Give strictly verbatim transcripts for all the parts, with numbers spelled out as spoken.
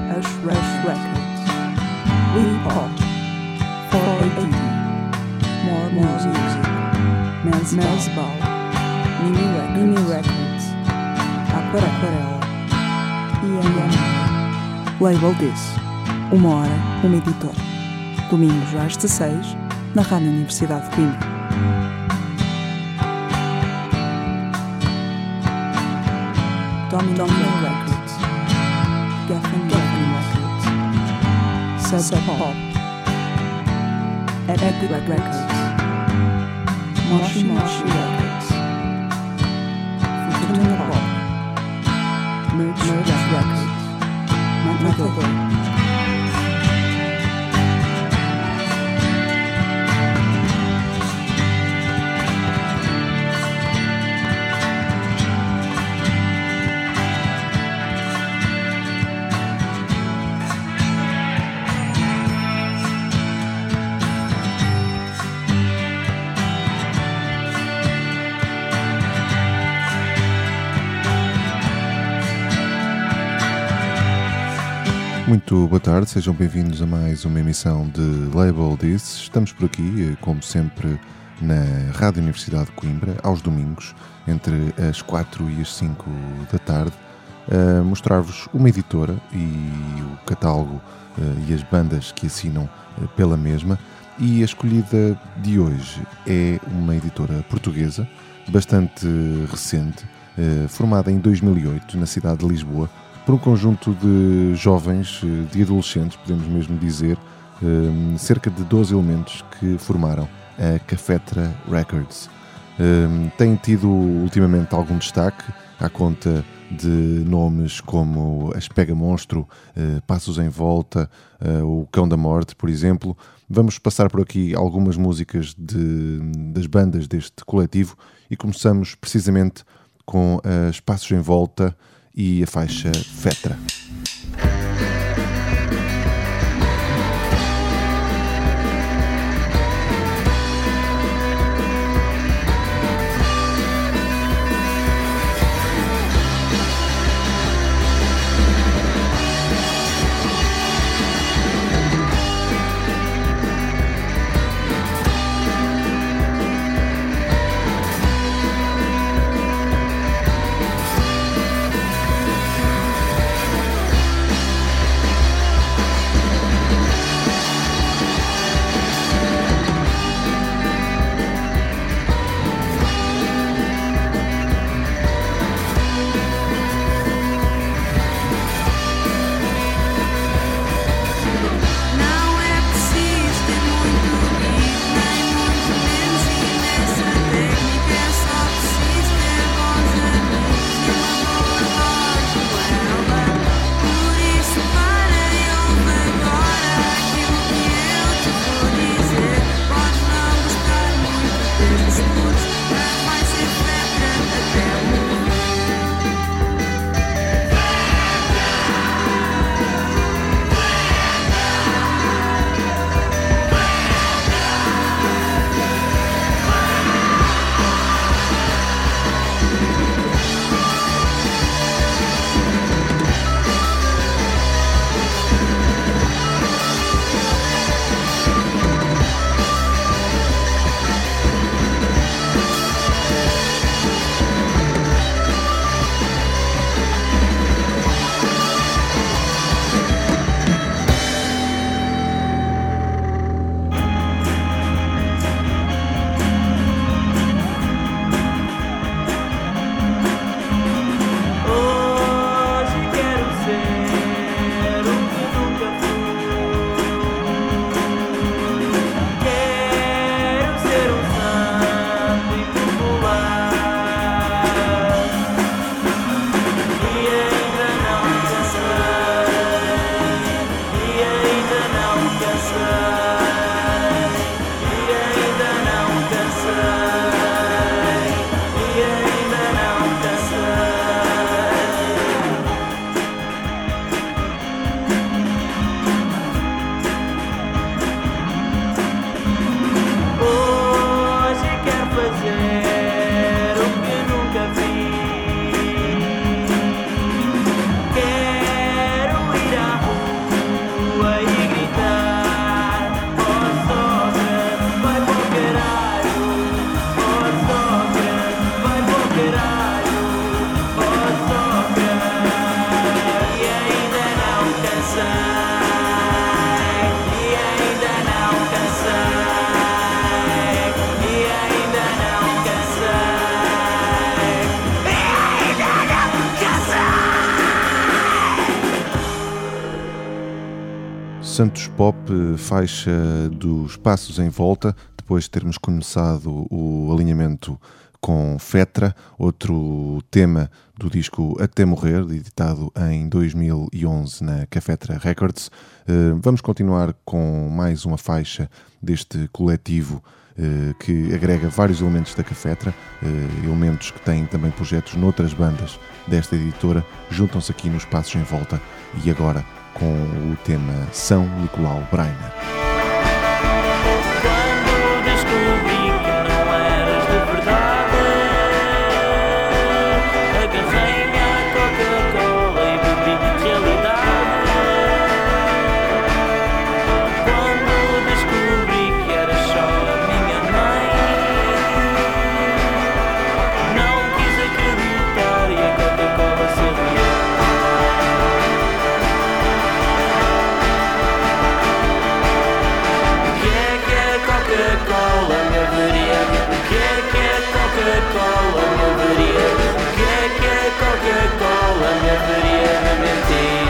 Ash Records, We Pop, four eighty, More Music, Mezbal, Mimi Records, Aquarela, I M M. Label This, uma hora, uma editora. Domingos às dezasseis, na Rádio Universidade de Coimbra. Domino Records, Geffen Geffen Records, Sub Pop, Epic Records, Moshi Moshi Records, Fortuna Pop, Merge Records, Matador. Muito boa tarde, sejam bem-vindos a mais uma emissão de Label This. Estamos por aqui, como sempre, na Rádio Universidade de Coimbra, aos domingos, entre as quatro e as cinco da tarde, a mostrar-vos uma editora e o catálogo e as bandas que assinam pela mesma. E a escolhida de hoje é uma editora portuguesa, bastante recente, formada em dois mil e oito, na cidade de Lisboa, por um conjunto de jovens, de adolescentes, podemos mesmo dizer, cerca de doze elementos que formaram a Cafetra Records. Tem tido ultimamente algum destaque à conta de nomes como As Pega Monstro, Passos em Volta, o Cão da Morte, por exemplo. Vamos passar por aqui algumas músicas de, das bandas deste coletivo e começamos precisamente com as Passos em Volta e a faixa Fetra. Santos Pop, faixa dos Passos em Volta, depois de termos começado o alinhamento com Fetra, outro tema do disco Até Morrer, editado em dois mil e onze na Cafetra Records. Vamos continuar com mais uma faixa deste coletivo que agrega vários elementos da Cafetra, elementos que têm também projetos noutras bandas desta editora, juntam-se aqui nos Passos em Volta e agora com o tema São Nicolau Breiner. Quando descobri que não eras de verdade, agarrei-me à Coca-Cola e bebi realidade. Quando descobri que eras só a minha mãe, não quis acreditar e a Coca-Cola sabia. Coca-Cola me haveria, o que é que é Coca-Cola me haveria, o que é que é Coca-Cola me haveria de mentir.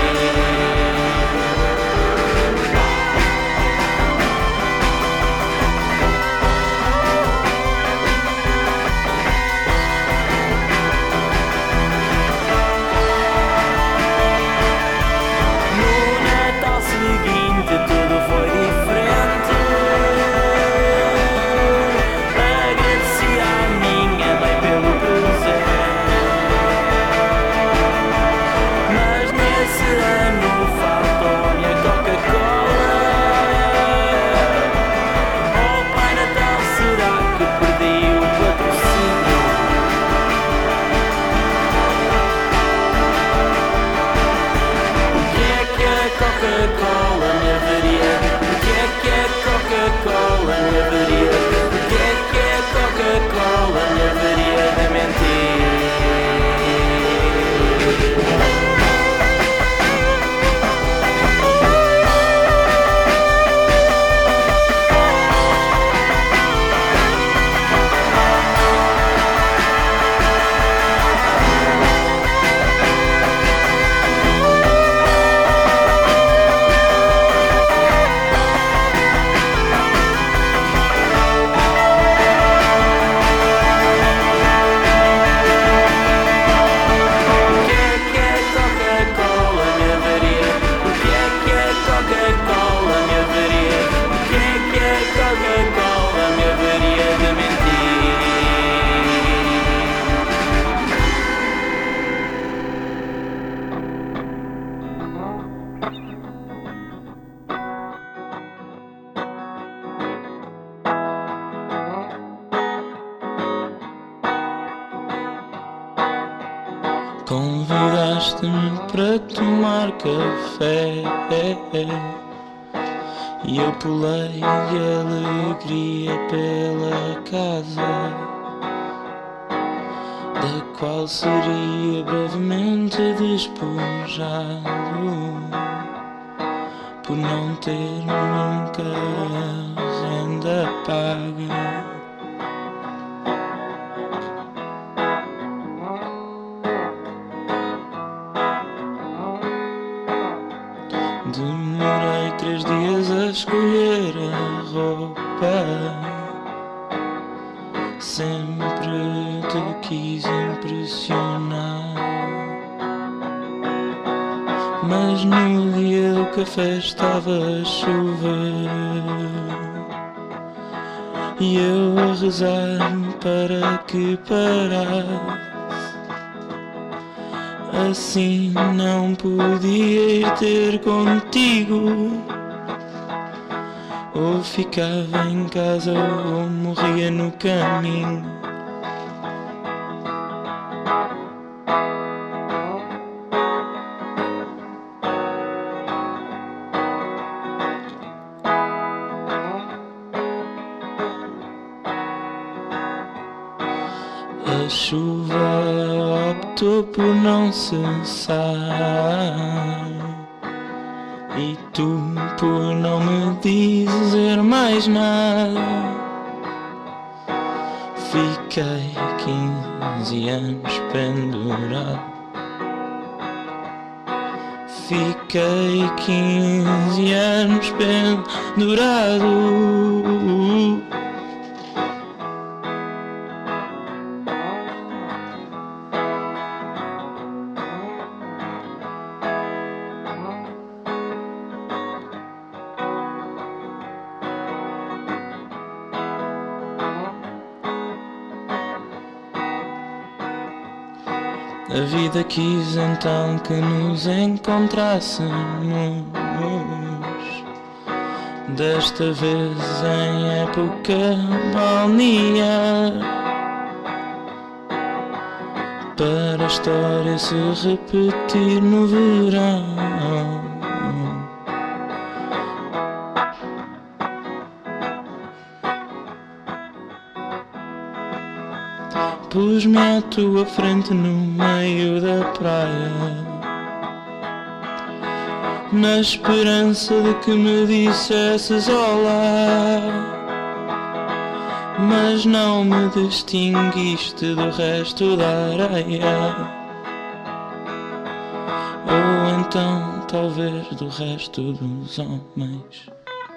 No Natal seguinte tudo foi diferente. Coca-Cola me haveria, o que é que é Coca-Cola me haveria, o que é que é Coca-Cola me haveria de mentir. Convidaste-me para tomar café e eu pulei de alegria pela casa, da qual seria brevemente despojado por não ter nunca a renda paga. Demorei três dias a escolher a roupa, sempre te quis impressionar, mas no dia do café estava a chover e eu a rezar para que parasse. Assim não podia ir ter contigo, ou ficava em casa ou morria no caminho. A chuva optou por não cessar e tu por não me dizer mais nada. Fiquei quinze anos pendurado, fiquei quinze anos pendurado. A vida quis então que nos encontrássemos, desta vez em época balnear, para a história se repetir no verão. Pus-me à tua frente no meio da praia, na esperança de que me dissesses olá, mas não me distinguiste do resto da areia, ou então talvez do resto dos homens.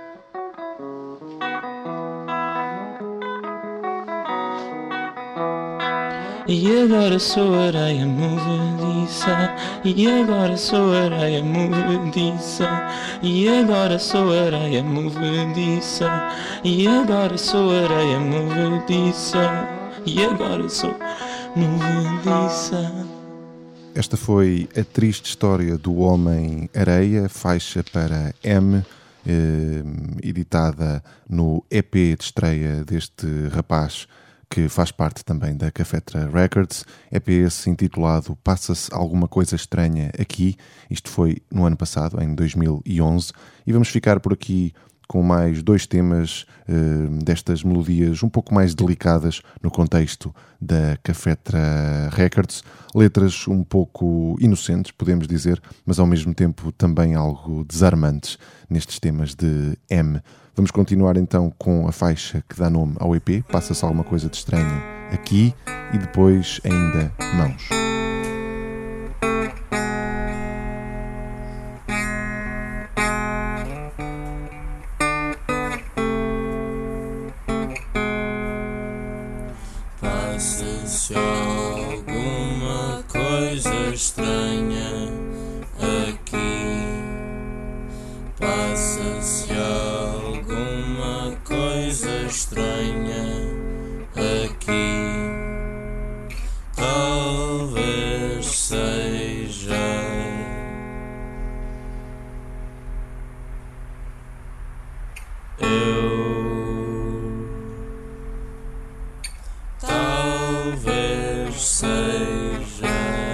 E agora sou areia movediça, e agora sou areia movediça, e agora sou areia movediça, e agora sou areia movediça, e agora sou movediça. Esta foi a triste história do Homem-Areia, faixa para M, eh, editada no E P de estreia deste rapaz, que faz parte também da Cafetra Records. E P esse intitulado Passa-se Alguma Coisa Estranha Aqui. Isto foi no ano passado, em dois mil e onze, e vamos ficar por aqui com mais dois temas uh, destas melodias um pouco mais delicadas no contexto da Cafetra Records. Letras um pouco inocentes, podemos dizer, mas ao mesmo tempo também algo desarmantes nestes temas de M. Vamos continuar então com a faixa que dá nome ao E P, Passa-se Alguma Coisa de Estranho Aqui, e depois ainda Mãos. Passa-se alguma coisa estranha aqui, passa-se alguma coisa estranha aqui, talvez seja eu, talvez seja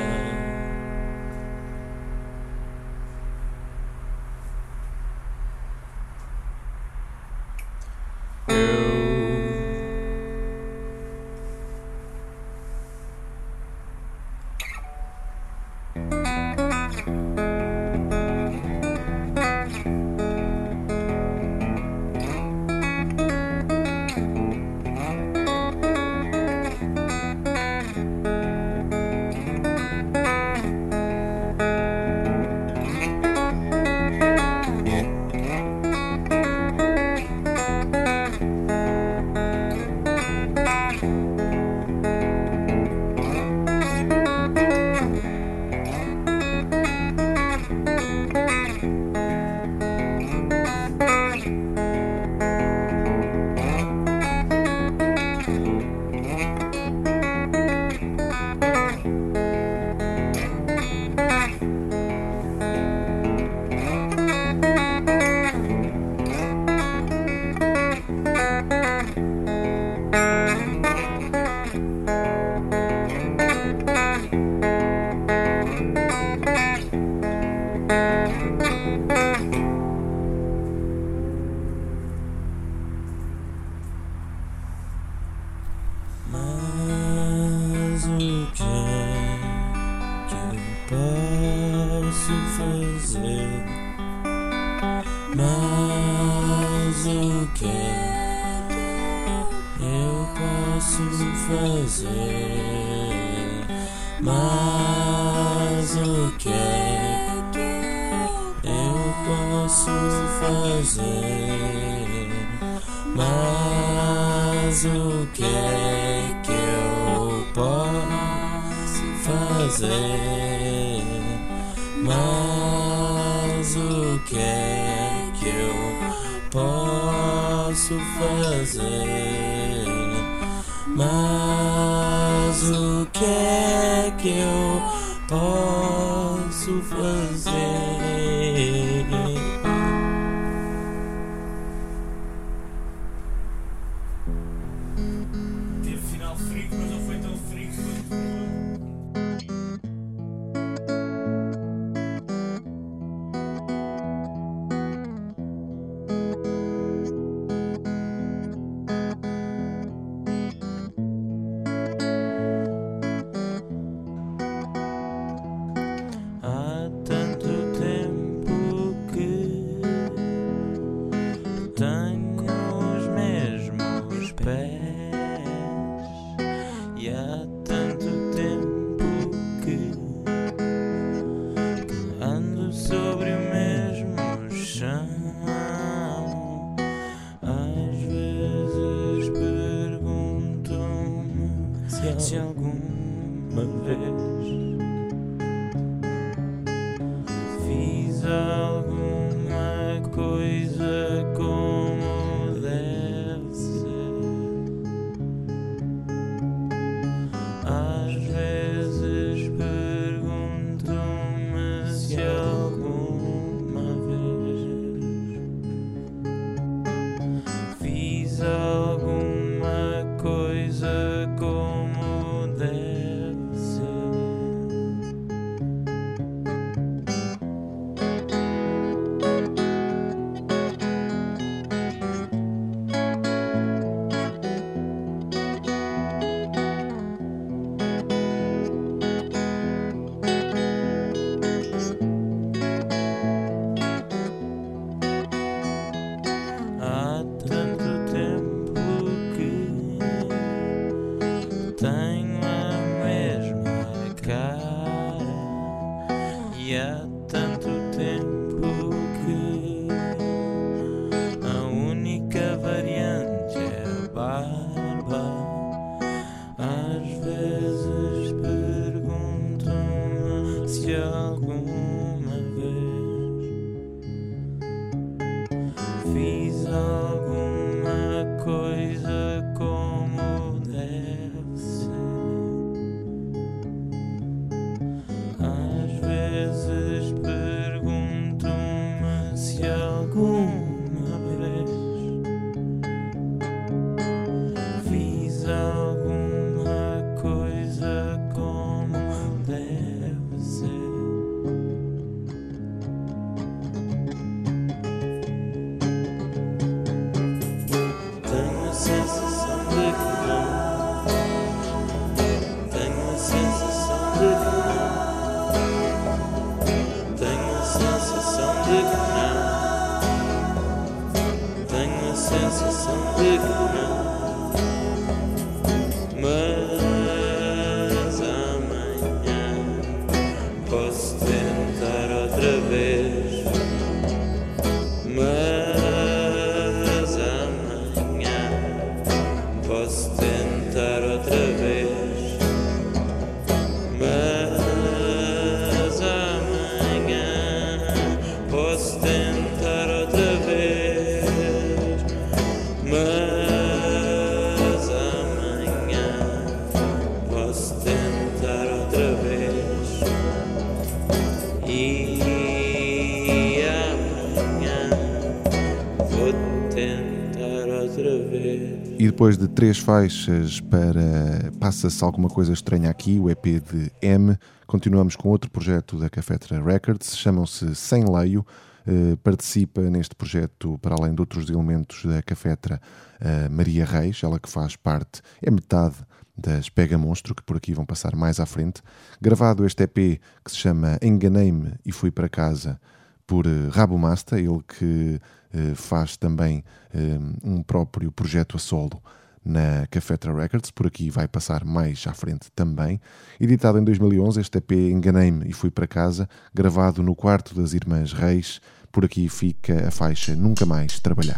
eu. Mas o que é que eu posso fazer? Mas o que é que eu posso fazer? Mas o que é posso fazer, mas o que é que eu posso fazer? Mas o que é que eu posso fazer? Mas o que é que eu posso fazer? Teve final frio, mas não foi tão frio quanto. Há tanto tempo que tenho os mesmos pés, e há tanto tempo que, que ando sobre o mesmo chão. Às vezes pergunto-me se alguma vez fiz alguma coisa como deve ser. Às vezes pergunto-me se alguma vez fiz alguma coisa como deve ser. Há tanto tempo que tenho a mesma cara, e há tanto tempo que a única variante é a barba. Às vezes pergunto-me se alguma vez fiz alguma coisa como deve ser. Às vezes pergunto-me se alguma vez fiz alguma coisa como deve ser. Tenho a sensação de que não. Tenho a sensação de que não. Tenho a sensação de que não. Tenho a sensação de que não. Mas amanhã posso tentar outra vez. Mas amanhã posso tentar outra vez. Mas amanhã posso tentar outra vez. Mas amanhã posso tentar outra vez. E amanhã vou tentar outra vez. E depois de três faixas para Passa-se Alguma Coisa Estranha Aqui, o E P de M, continuamos com outro projeto da Cafetra Records, chamam-se Sem Leio. Uh, participa neste projeto, para além de outros elementos da Cafetra, uh, Maria Reis, ela que faz parte, é metade das Pega Monstro, que por aqui vão passar mais à frente. Gravado este E P que se chama Enganei-me e Fui para Casa, por uh, Rabo Masta, ele que uh, faz também uh, um próprio projeto a solo na Cafetra Records, por aqui vai passar mais à frente também. Editado em dois mil e onze, este E P Enganei-me e Fui para Casa, gravado no quarto das Irmãs Reis, Por aqui fica a faixa Nunca Mais Trabalhar.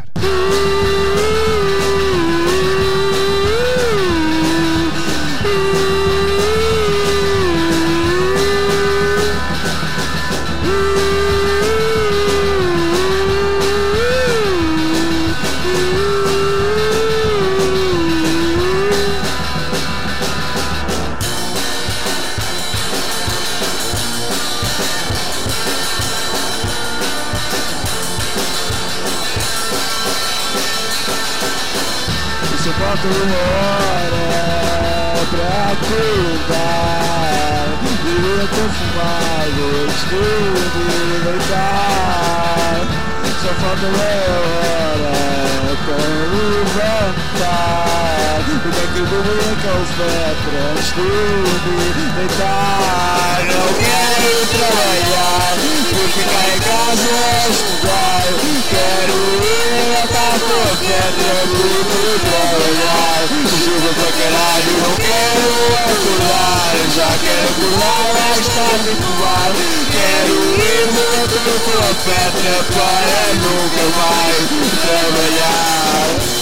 Falta uma hora pra acordar, eu tô fumado, estudo e deitar. Só falta uma hora pra levantar, e daqui do buraco aos metros, estudo e deitar. Não quero trabalhar, por ficar em casa a estudar. Quero ir a casa a pedra, por trabalhar. Chuva pra caralho, não quero acordar. Já quero acordar mais tarde e fumar. Quero ir dentro pela pedra para nunca mais trabalhar.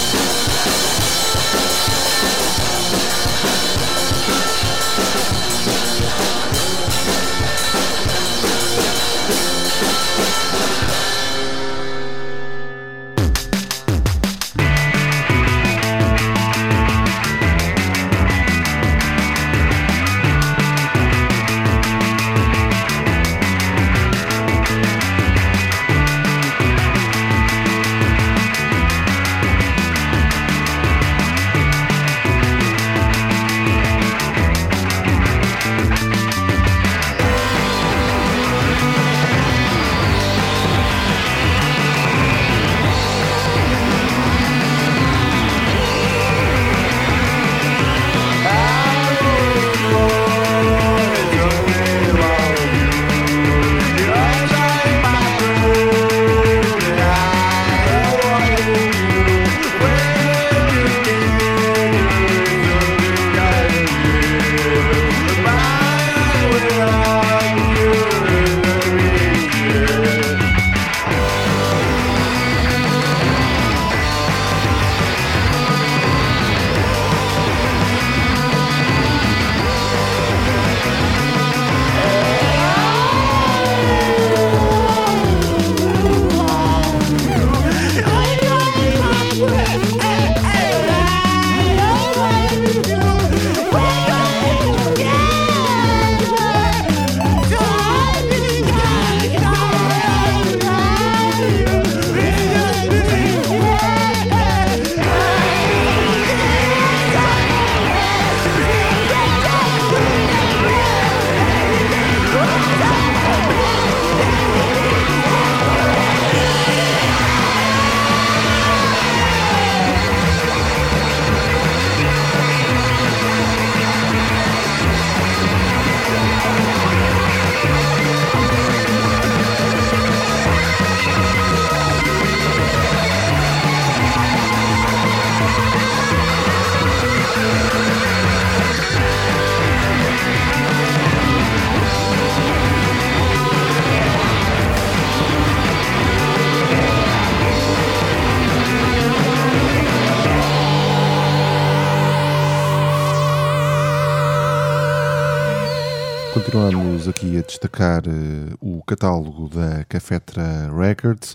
Continuamos aqui a destacar uh, o catálogo da Cafetra Records,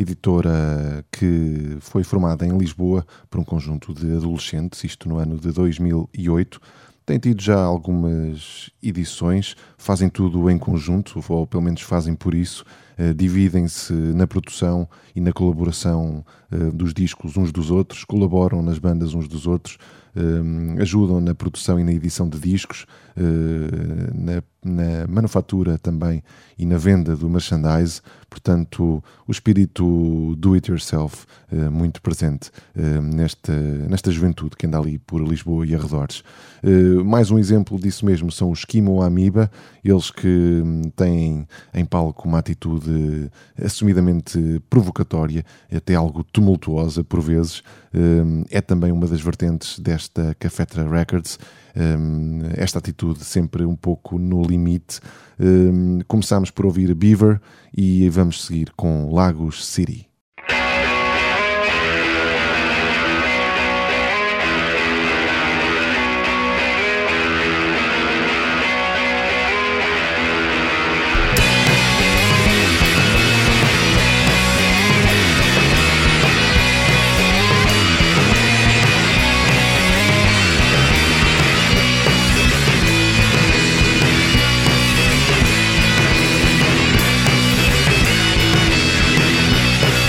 editora que foi formada em Lisboa por um conjunto de adolescentes, isto no ano de dois mil e oito. Tem tido já algumas edições, fazem tudo em conjunto, ou pelo menos fazem por isso, uh, dividem-se na produção e na colaboração uh, dos discos uns dos outros, colaboram nas bandas uns dos outros, uh, ajudam na produção e na edição de discos, uh, na, na manufatura também e na venda do merchandise. Portanto, o espírito do-it-yourself uh, muito presente uh, nesta, nesta juventude que anda ali por Lisboa e arredores. Uh, mais um exemplo disso mesmo são os Eskimo Amoeba, eles que um, têm em palco uma atitude atitude assumidamente provocatória, até algo tumultuosa por vezes, é também uma das vertentes desta Cafetra Records. Esta atitude sempre um pouco no limite. Começámos por ouvir Beaver e vamos seguir com Lagos City. We'll be right back.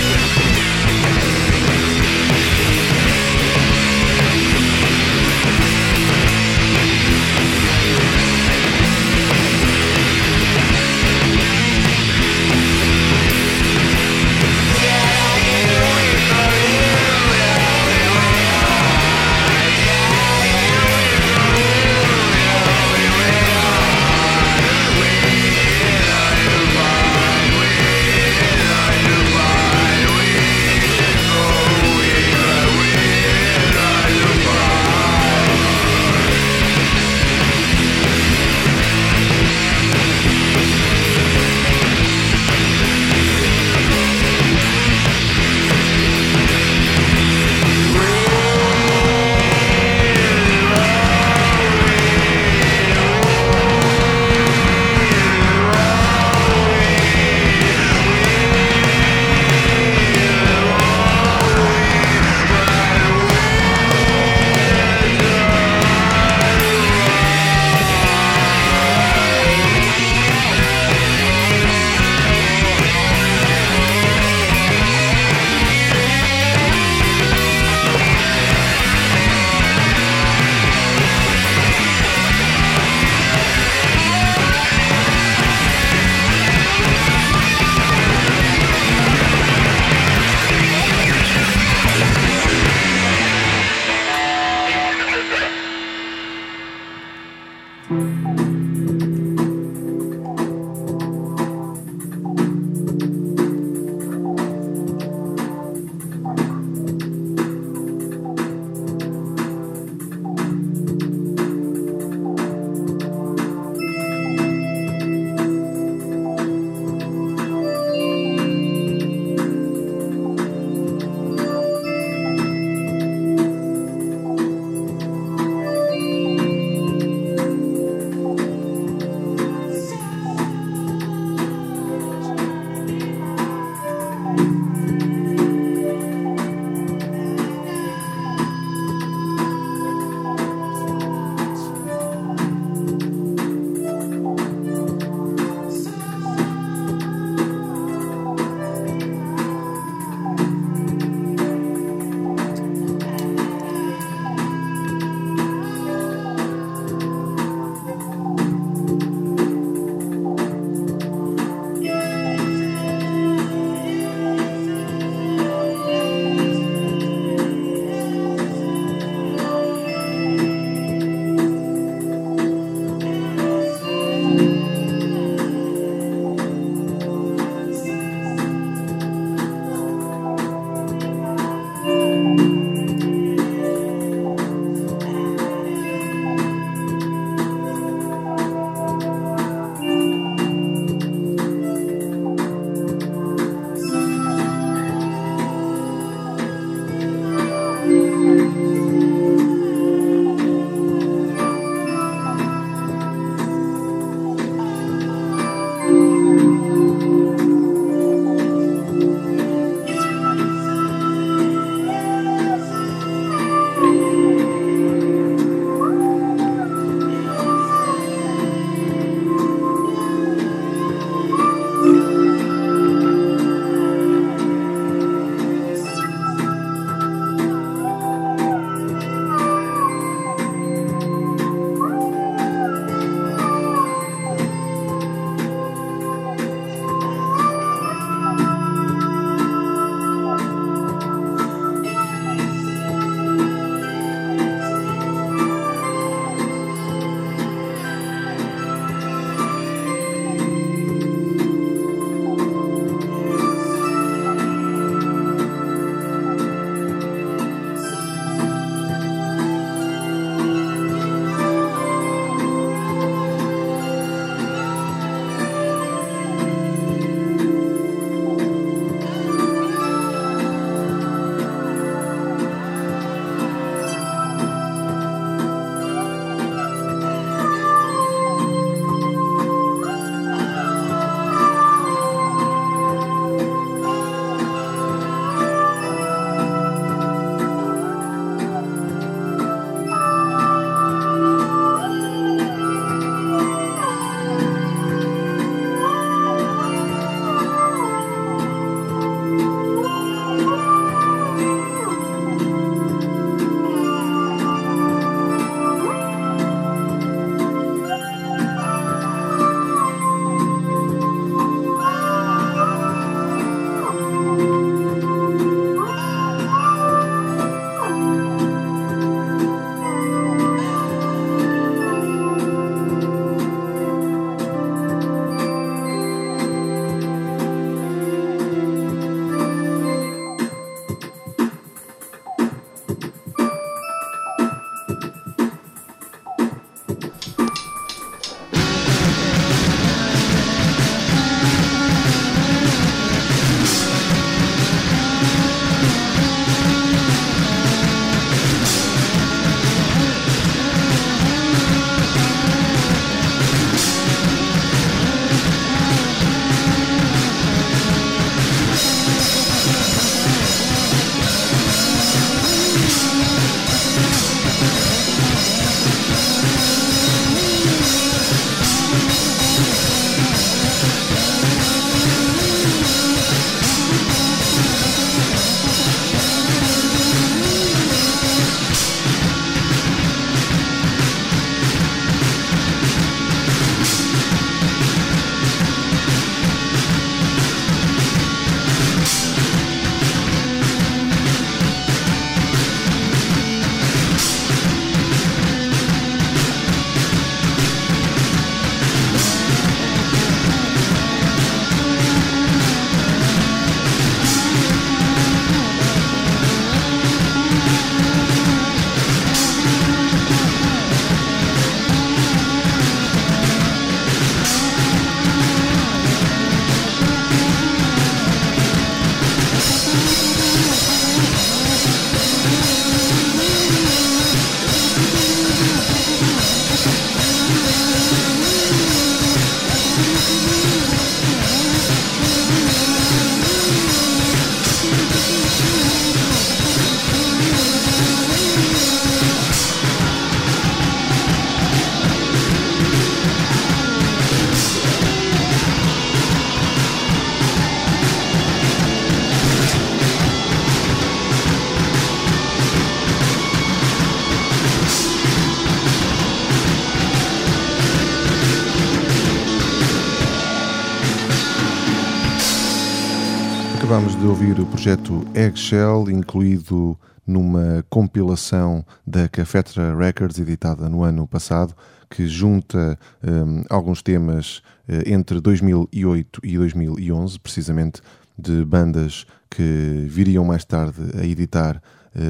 Acabámos de ouvir o projeto Eggshell, incluído numa compilação da Cafetra Records, editada no ano passado, que junta um, alguns temas uh, entre dois mil e oito e dois mil e onze, precisamente de bandas que viriam mais tarde a editar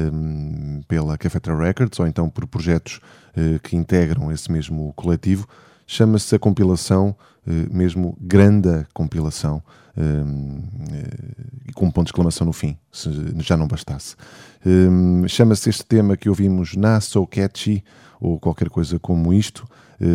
um, pela Cafetra Records, ou então por projetos uh, que integram esse mesmo coletivo. Chama-se a compilação, uh, mesmo Grande Compilação, um, uh, e com um ponto de exclamação no fim, se já não bastasse. Um, chama-se este tema que ouvimos Not So Catchy, ou qualquer coisa como isto,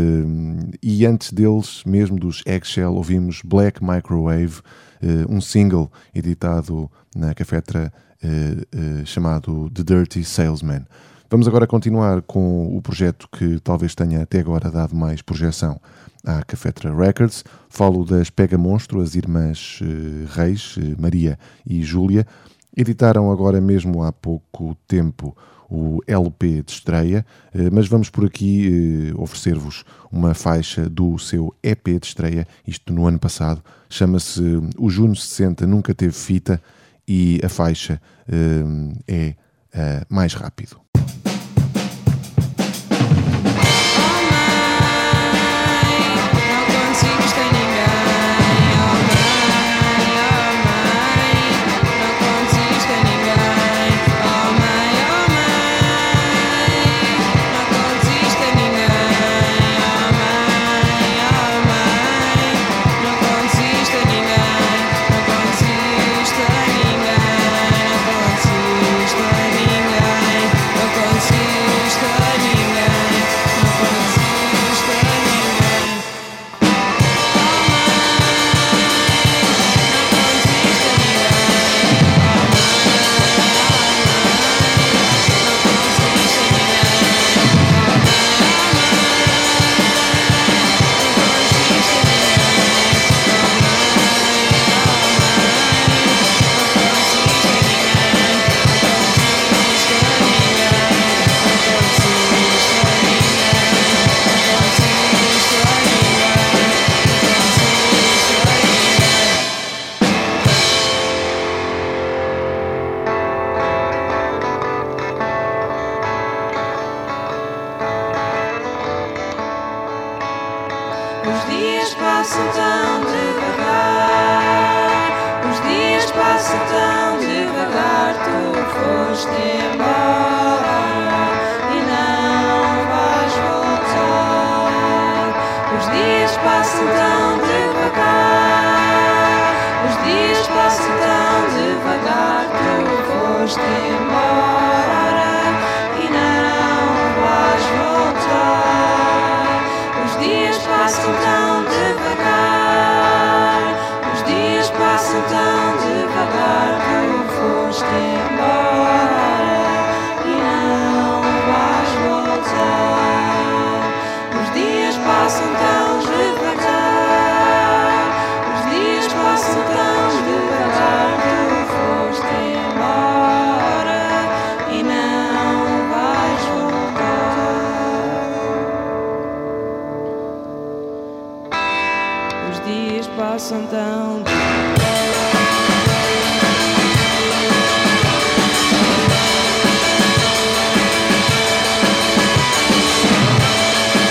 um, e antes deles, mesmo dos Eggshell, ouvimos Black Microwave, uh, um single editado na Cafetra uh, uh, chamado The Dirty Salesman. Vamos agora continuar com o projeto que talvez tenha até agora dado mais projeção à Cafetra Records. Falo das Pega Monstro, as irmãs uh, Reis, uh, Maria e Júlia. Editaram agora mesmo há pouco tempo o L P de estreia, uh, mas vamos por aqui uh, oferecer-vos uma faixa do seu E P de estreia, isto no ano passado. Chama-se O Juno sessenta Nunca Teve Fita e a faixa uh, é uh, Mais Rápido.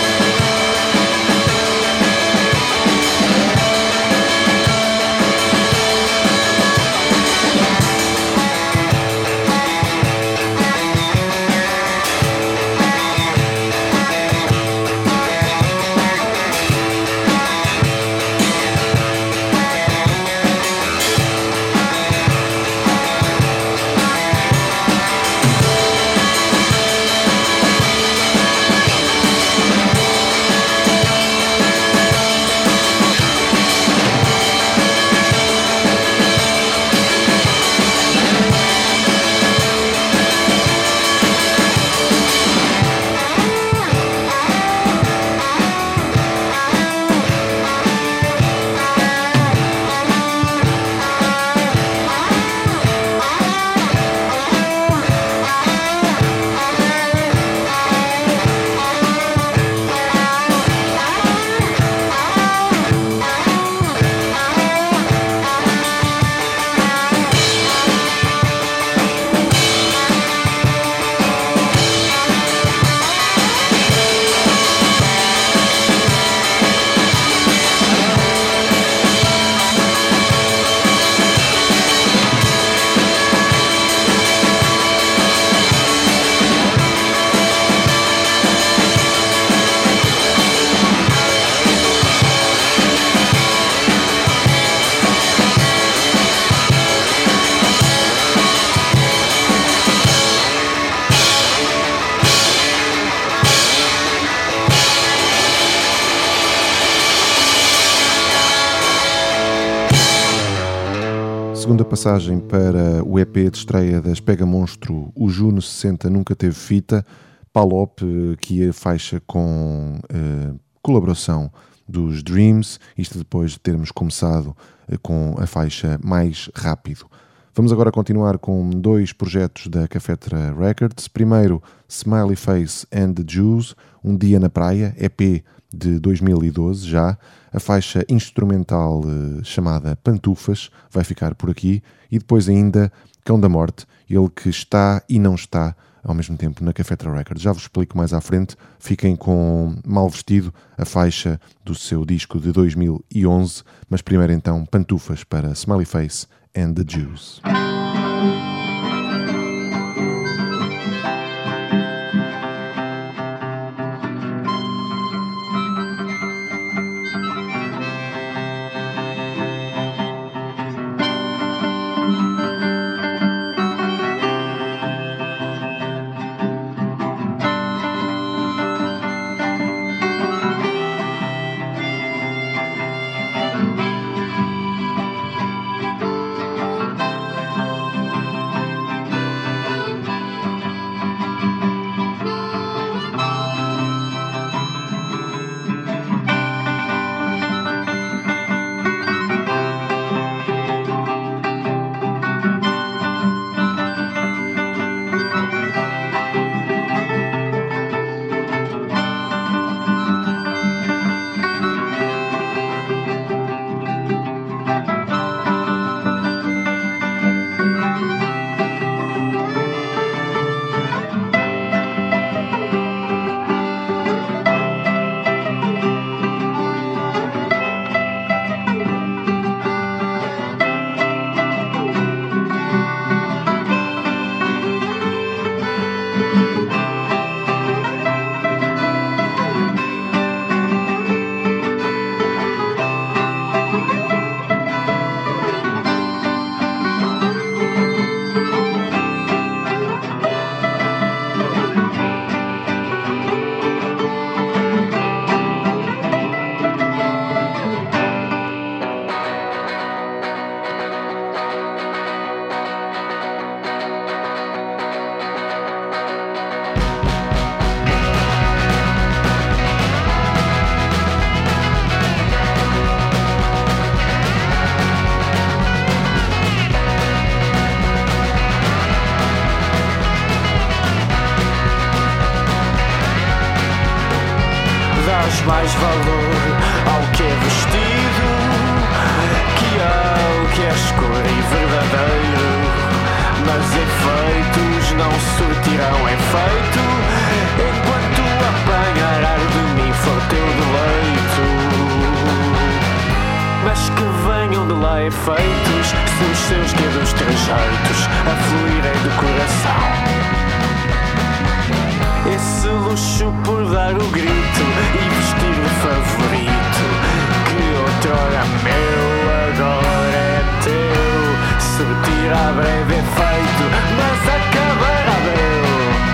Thank segunda passagem para o E P de estreia das Pega Monstro, o Juno sessenta Nunca Teve Fita, Palop, que é a faixa com uh, colaboração dos Dreams, isto depois de termos começado uh, com a faixa Mais Rápido. Vamos agora continuar com dois projetos da Cafetra Records. Primeiro, Smiley Face and the Jews, Um Dia na Praia, E P de dois mil e doze já. A faixa instrumental eh, chamada Pantufas vai ficar por aqui. E depois ainda Cão da Morte, ele que está e não está ao mesmo tempo na Cafetra Records. Já vos explico mais à frente. Fiquem com Mal Vestido, a faixa do seu disco de dois mil e onze. Mas primeiro então Pantufas para Smiley Face and the Jews. Mais valor ao que é vestido que ao que é escuro e verdadeiro. Mas efeitos não surtirão efeito enquanto apanhar ar de mim for teu deleito. Mas que venham de lá efeitos se os seus dedos trejeitos afluírem de coração. Esse luxo por dar o grito e vestir o favorito que outrora meu, agora é teu. Surtirá breve efeito, mas acabará meu.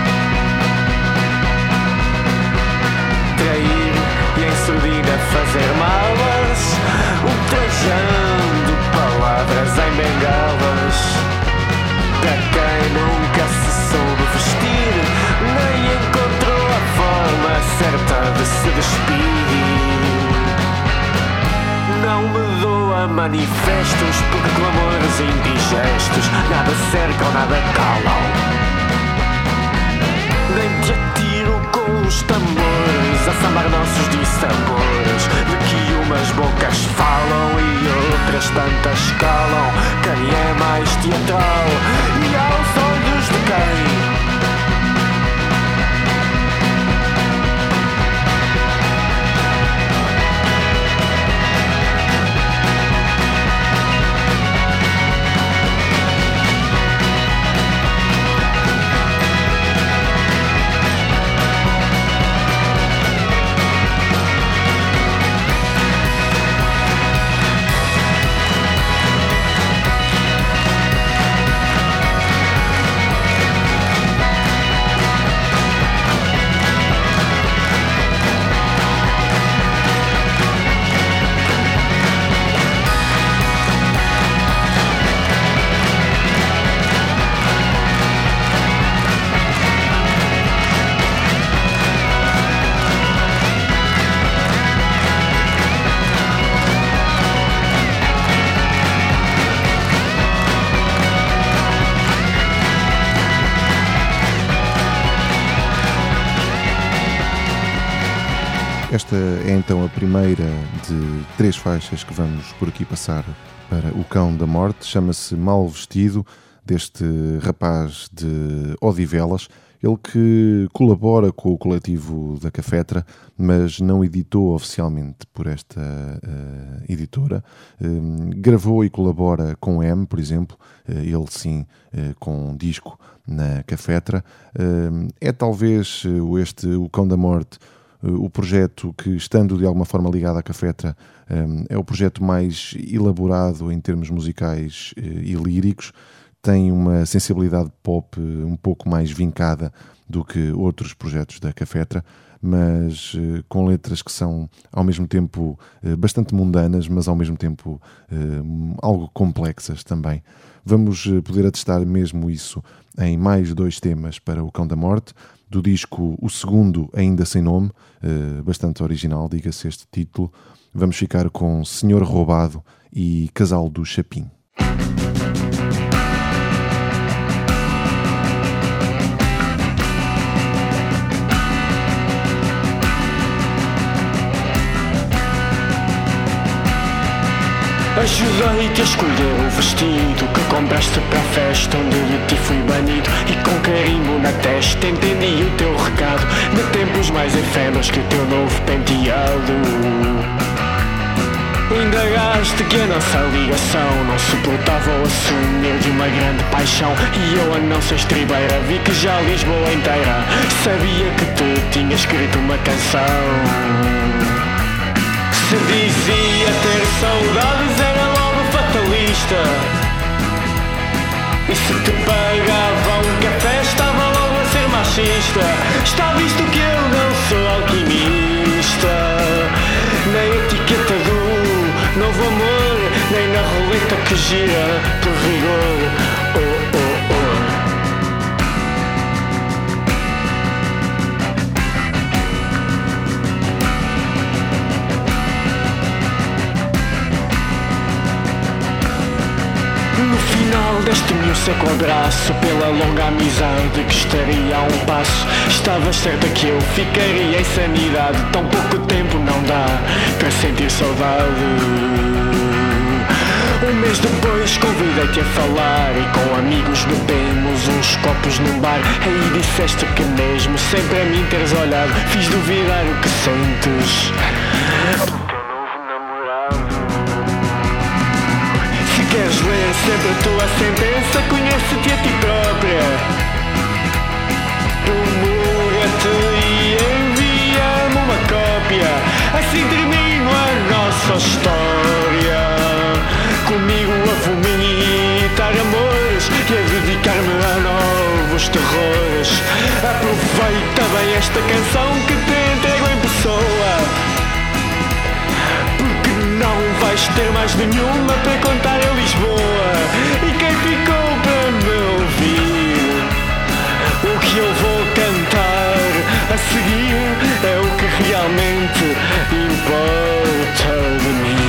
Trair e em surdina fazer malas, ultrajando palavras em bengalas. Para quem nunca se soube vestir, nem encontrou a forma certa de se despir. Não me doa manifestos, porque clamores indigestos nada cercam, nada calam. Nem te atiro com os tambores a sambar nossos dissabores, de que umas bocas falam e outras tantas calam. Quem é mais teatral e aos olhos de quem? Esta é então a primeira de três faixas que vamos por aqui passar para O Cão da Morte. Chama-se Mal Vestido, deste rapaz de Odivelas, ele que colabora com o coletivo da Cafetra, mas não editou oficialmente por esta uh, editora. Uh, gravou e colabora com M, por exemplo, uh, ele sim, uh, com um disco na Cafetra. Uh, é talvez uh, este, O Cão da Morte, uh, o projeto que, estando de alguma forma ligado à Cafetra, um, é o projeto mais elaborado em termos musicais uh, e líricos. Tem uma sensibilidade pop um pouco mais vincada do que outros projetos da Cafetra, mas uh, com letras que são ao mesmo tempo uh, bastante mundanas, mas ao mesmo tempo uh, algo complexas também. Vamos uh, poder atestar mesmo isso em mais dois temas para O Cão da Morte, do disco O Segundo Ainda Sem Nome, uh, bastante original, diga-se este título. Vamos ficar com Senhor Roubado e Casal do Chapim. Ajudei-te a escolher o vestido que compraste para a festa onde de ti fui banido, e com carimbo na testa entendi o teu recado de tempos mais efêmeros que o teu novo penteado. Indagaste que a nossa ligação não suportava o assumir de uma grande paixão, e eu, a não ser estribeira, vi que já Lisboa inteira sabia que tu tinhas escrito uma canção. Se dizia ter saudades era logo fatalista, e se te pagava um café estava logo a ser machista. Está visto que eu não sou alquimista, nem etiqueta do novo amor, nem na roleta que gira por rigor. Oh, oh, oh. No final deste-me um seco abraço pela longa amizade que estaria a um passo. Estavas certa que eu ficaria em sanidade, tão pouco tempo não dá para sentir saudade. Um mês depois convidei-te a falar e com amigos bebemos uns copos num bar. Aí disseste que mesmo sempre a mim teres olhado fiz duvidar o que sentes pelo teu novo namorado. Se queres ler sempre a tua sentença, conhece-te a ti própria. Promulga-te e envia-me uma cópia, assim termino a nossa história. Comigo a vomitar amores e a dedicar-me a novos terrores. Aproveita bem esta canção que te entrego em pessoa, porque não vais ter mais nenhuma para contar em Lisboa. E quem ficou para me ouvir, o que eu vou cantar a seguir é o que realmente importa de mim.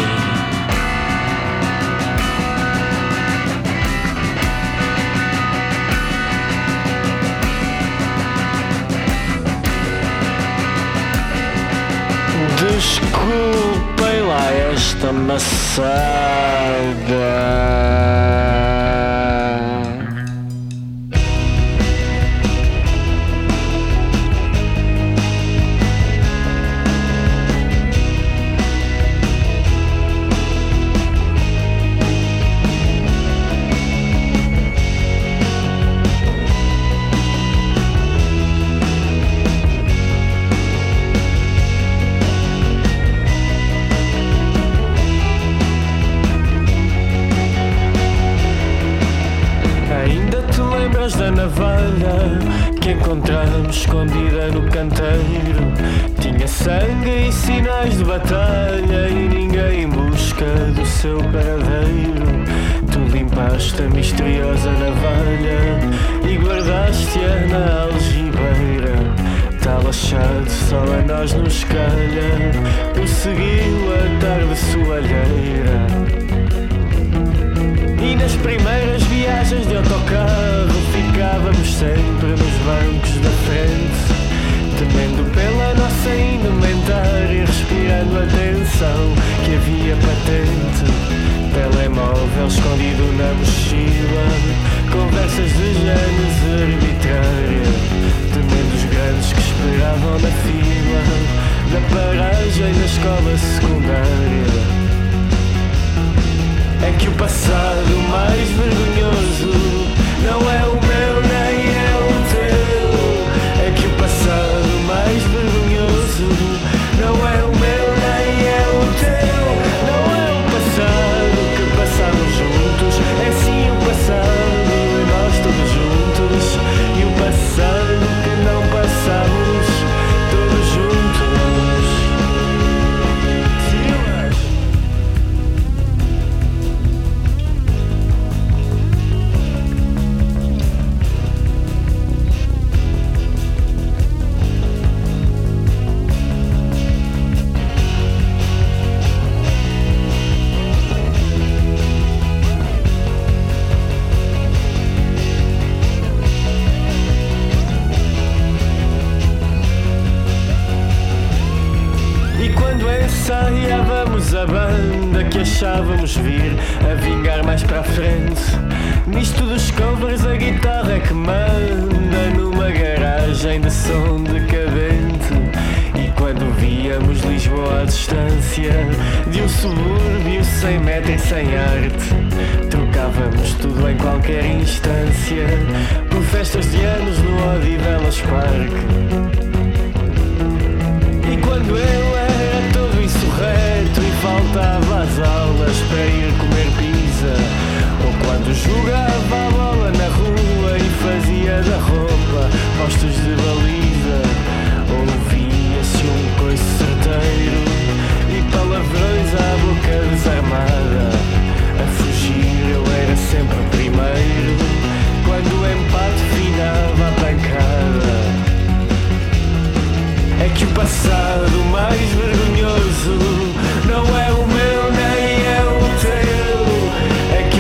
Desculpem lá esta maçada. Da navalha que encontramos escondida no canteiro, tinha sangue e sinais de batalha e ninguém em busca do seu paradeiro. Tu limpaste a misteriosa navalha e guardaste-a na algibeira. Tal achado só a nós nos calha, prosseguiu a tarde soalheira. E nas primeiras viagens de autocarro ficávamos sempre nos bancos da frente, temendo pela nossa indumenta chamando a atenção que havia patente, telemóvel escondido na mochila, conversas de gênese arbitrária, temendo os grandes que esperavam na fila da paragem na escola secundária. É que o passado mais vergonhoso não é o meu nem é o teu. É que o passado mais vergonhoso não é o meu nem é o teu. Não é o passado que passamos juntos, é sim o passado e nós todos juntos. E o passado que não passamos todos juntos. Ensaiávamos a banda que achávamos vir a vingar mais para a frente. Nisto dos covers a guitarra é que manda numa garagem de som decadente. E quando víamos Lisboa à distância de um subúrbio sem meta e sem arte, trocávamos tudo em qualquer instância por festas de anos no Odivelas Park. E quando eu era todo insurreto e faltava às aulas para ir comer pizza, ou quando jogava a bola na rua e fazia da roupa postos de baliza, ouvia-se um coice certeiro e palavrões à boca desarmada. A fugir eu era sempre o primeiro, quando o empate finava a pancada. É que o passado mais vergonhoso não é o meu nem é o teu. É que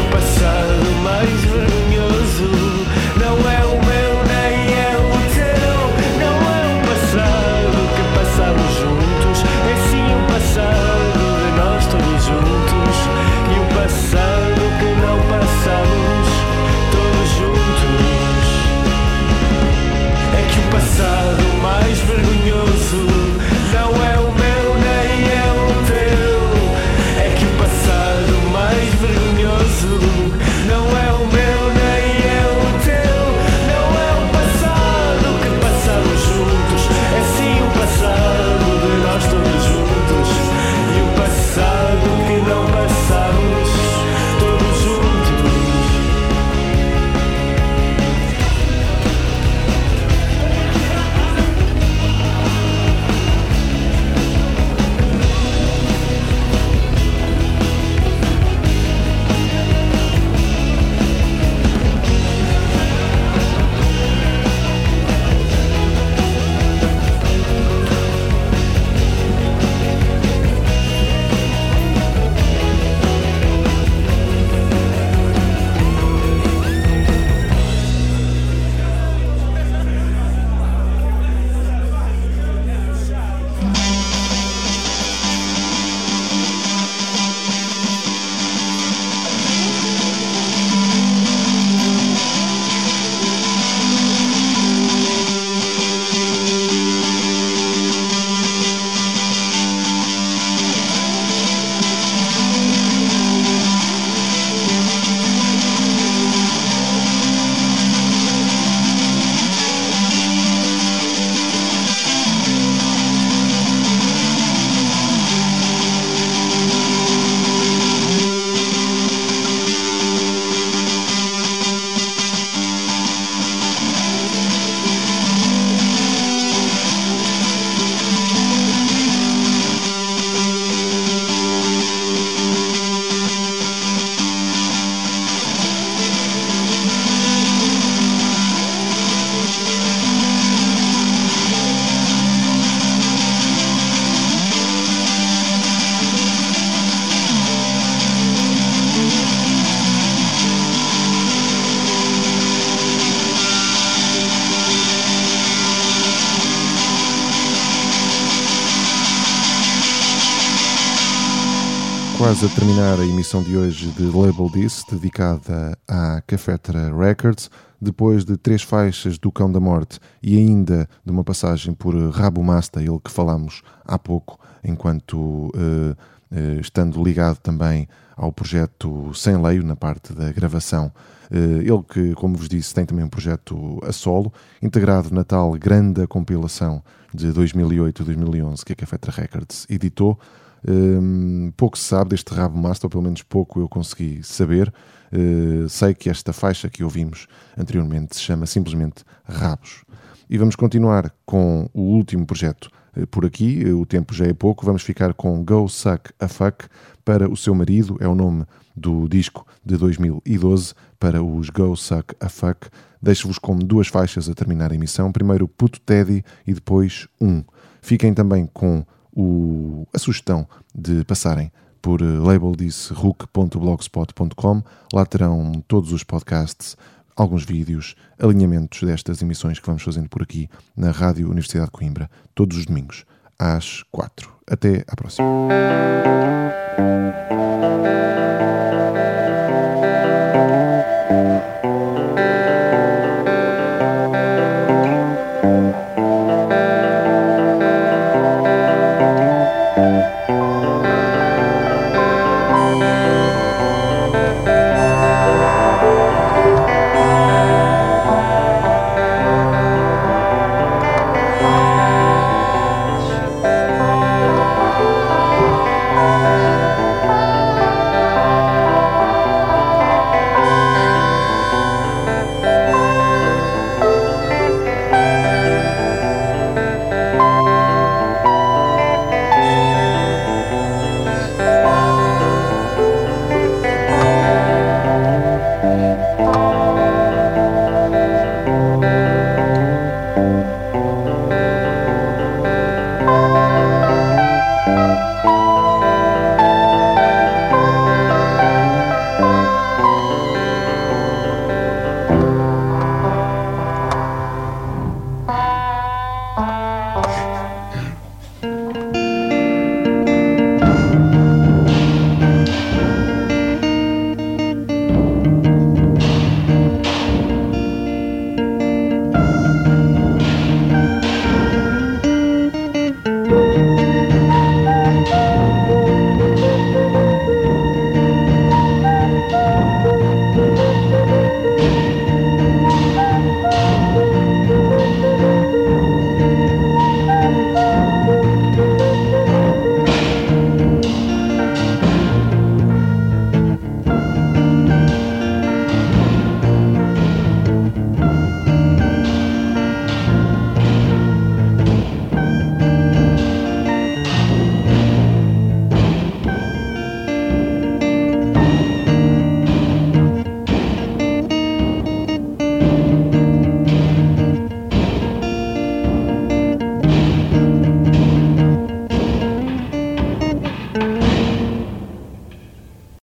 quase a terminar a emissão de hoje de Label This, dedicada à Cafetra Records. Depois de três faixas do Cão da Morte e ainda de uma passagem por Rabo Masta, ele que falámos há pouco, enquanto uh, uh, estando ligado também ao projeto Sem Leio, na parte da gravação. Uh, ele que, como vos disse, tem também um projeto a solo, integrado na tal grande compilação de dois mil e oito a dois mil e onze que a Cafetra Records editou. Um, pouco se sabe deste Rabo Masta, ou pelo menos pouco eu consegui saber. Uh, sei que esta faixa que ouvimos anteriormente se chama simplesmente Rabos. E vamos continuar com o último projeto uh, por aqui. Uh, o tempo já é pouco. Vamos ficar com Go Suck a Fuck para o seu marido. É o nome do disco de dois mil e doze para os Go Suck a Fuck. Deixo-vos com duas faixas a terminar a emissão. Primeiro Puto Teddy e depois Um. Fiquem também com o, a sugestão de passarem por label this rook ponto blogspot ponto com. Lá terão todos os podcasts, alguns vídeos, alinhamentos destas emissões que vamos fazendo por aqui na Rádio Universidade de Coimbra, todos os domingos, às quatro. Até à próxima.